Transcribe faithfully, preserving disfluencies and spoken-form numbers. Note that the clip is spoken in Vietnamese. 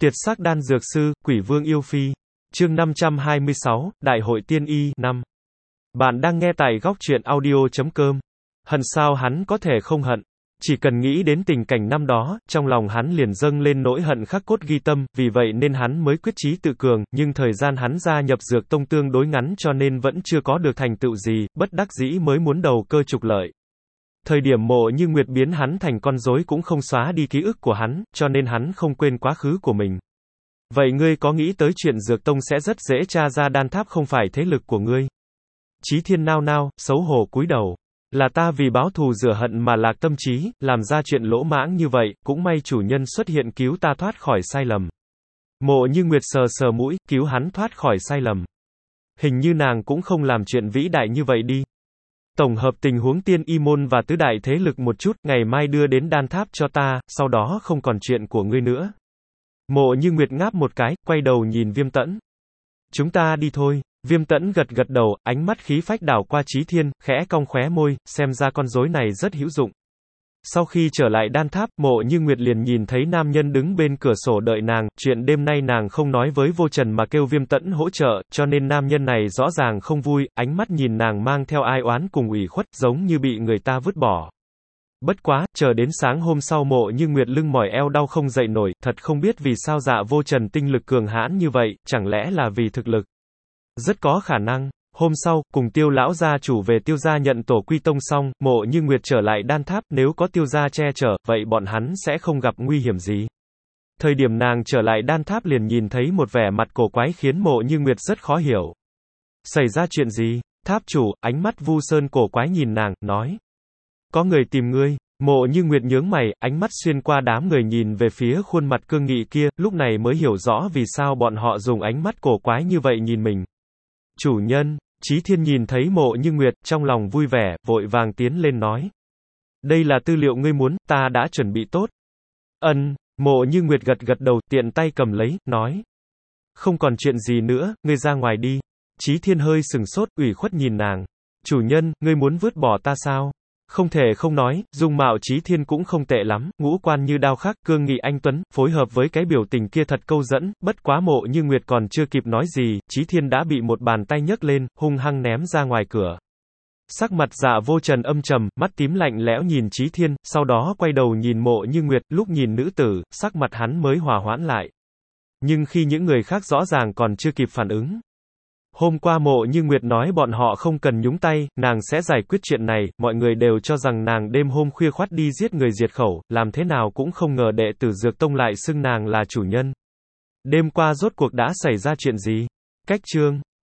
Tiệt sắc đan dược sư, Quỷ Vương yêu phi. Chương năm trăm hai mươi sáu, Đại hội tiên y, năm. Bạn đang nghe tại góc truyện audio chấm com. Hận sao hắn có thể không hận? Chỉ cần nghĩ đến tình cảnh năm đó, trong lòng hắn liền dâng lên nỗi hận khắc cốt ghi tâm, vì vậy nên hắn mới quyết chí tự cường, nhưng thời gian hắn gia nhập Dược Tông tương đối ngắn cho nên vẫn chưa có được thành tựu gì, bất đắc dĩ mới muốn đầu cơ trục lợi. Thời điểm Mộ Như Nguyệt biến hắn thành con rối cũng không xóa đi ký ức của hắn, cho nên hắn không quên quá khứ của mình. Vậy ngươi có nghĩ tới chuyện Dược Tông sẽ rất dễ tra ra đan tháp không phải thế lực của ngươi? Chí Thiên nao nao, xấu hổ cúi đầu. Là ta vì báo thù rửa hận mà lạc tâm trí, làm ra chuyện lỗ mãng như vậy, cũng may chủ nhân xuất hiện cứu ta thoát khỏi sai lầm. Mộ Như Nguyệt sờ sờ mũi, cứu hắn thoát khỏi sai lầm. Hình như nàng cũng không làm chuyện vĩ đại như vậy đi. Tổng hợp tình huống tiên y môn và tứ đại thế lực một chút, ngày mai đưa đến đan tháp cho ta, sau đó không còn chuyện của ngươi nữa. Mộ Như Nguyệt ngáp một cái, quay đầu nhìn Viêm Tẫn. Chúng ta đi thôi. Viêm Tẫn gật gật đầu, ánh mắt khí phách đảo qua Chí Thiên, khẽ cong khóe môi, xem ra con rối này rất hữu dụng. Sau khi trở lại đan tháp, Mộ Như Nguyệt liền nhìn thấy nam nhân đứng bên cửa sổ đợi nàng, chuyện đêm nay nàng không nói với Vô Trần mà kêu Viêm Tẫn hỗ trợ, cho nên nam nhân này rõ ràng không vui, ánh mắt nhìn nàng mang theo ai oán cùng ủy khuất, giống như bị người ta vứt bỏ. Bất quá, chờ đến sáng hôm sau Mộ Như Nguyệt lưng mỏi eo đau không dậy nổi, thật không biết vì sao Dạ Vô Trần tinh lực cường hãn như vậy, chẳng lẽ là vì thực lực? Rất có khả năng. Hôm sau, cùng Tiêu lão gia chủ về Tiêu gia nhận tổ quy tông xong, Mộ Như Nguyệt trở lại đan tháp, nếu có Tiêu gia che chở, vậy bọn hắn sẽ không gặp nguy hiểm gì. Thời điểm nàng trở lại đan tháp liền nhìn thấy một vẻ mặt cổ quái khiến Mộ Như Nguyệt rất khó hiểu. Xảy ra chuyện gì? Tháp chủ, ánh mắt Vu Sơn cổ quái nhìn nàng, nói. Có người tìm ngươi. Mộ Như Nguyệt nhướng mày, ánh mắt xuyên qua đám người nhìn về phía khuôn mặt cương nghị kia, lúc này mới hiểu rõ vì sao bọn họ dùng ánh mắt cổ quái như vậy nhìn mình. Chủ nhân. Chí Thiên nhìn thấy Mộ Như Nguyệt, trong lòng vui vẻ, vội vàng tiến lên nói. Đây là tư liệu ngươi muốn, ta đã chuẩn bị tốt. Ân. Mộ Như Nguyệt gật gật đầu, tiện tay cầm lấy, nói. Không còn chuyện gì nữa, ngươi ra ngoài đi. Chí Thiên hơi sừng sốt, ủy khuất nhìn nàng. Chủ nhân, ngươi muốn vứt bỏ ta sao? Không thể không nói, dung mạo Chí Thiên cũng không tệ lắm, ngũ quan như đao khắc, cương nghị anh tuấn, phối hợp với cái biểu tình kia thật câu dẫn, bất quá Mộ Như Nguyệt còn chưa kịp nói gì, Chí Thiên đã bị một bàn tay nhấc lên, hung hăng ném ra ngoài cửa. Sắc mặt Dạ Vô Trần âm trầm, mắt tím lạnh lẽo nhìn Chí Thiên, sau đó quay đầu nhìn Mộ Như Nguyệt, lúc nhìn nữ tử, sắc mặt hắn mới hòa hoãn lại. Nhưng khi những người khác rõ ràng còn chưa kịp phản ứng. Hôm qua Mộ Như Nguyệt nói bọn họ không cần nhúng tay, nàng sẽ giải quyết chuyện này, mọi người đều cho rằng nàng đêm hôm khuya khoắt đi giết người diệt khẩu, làm thế nào cũng không ngờ đệ tử Dược Tông lại xưng nàng là chủ nhân. Đêm qua rốt cuộc đã xảy ra chuyện gì? Cách chương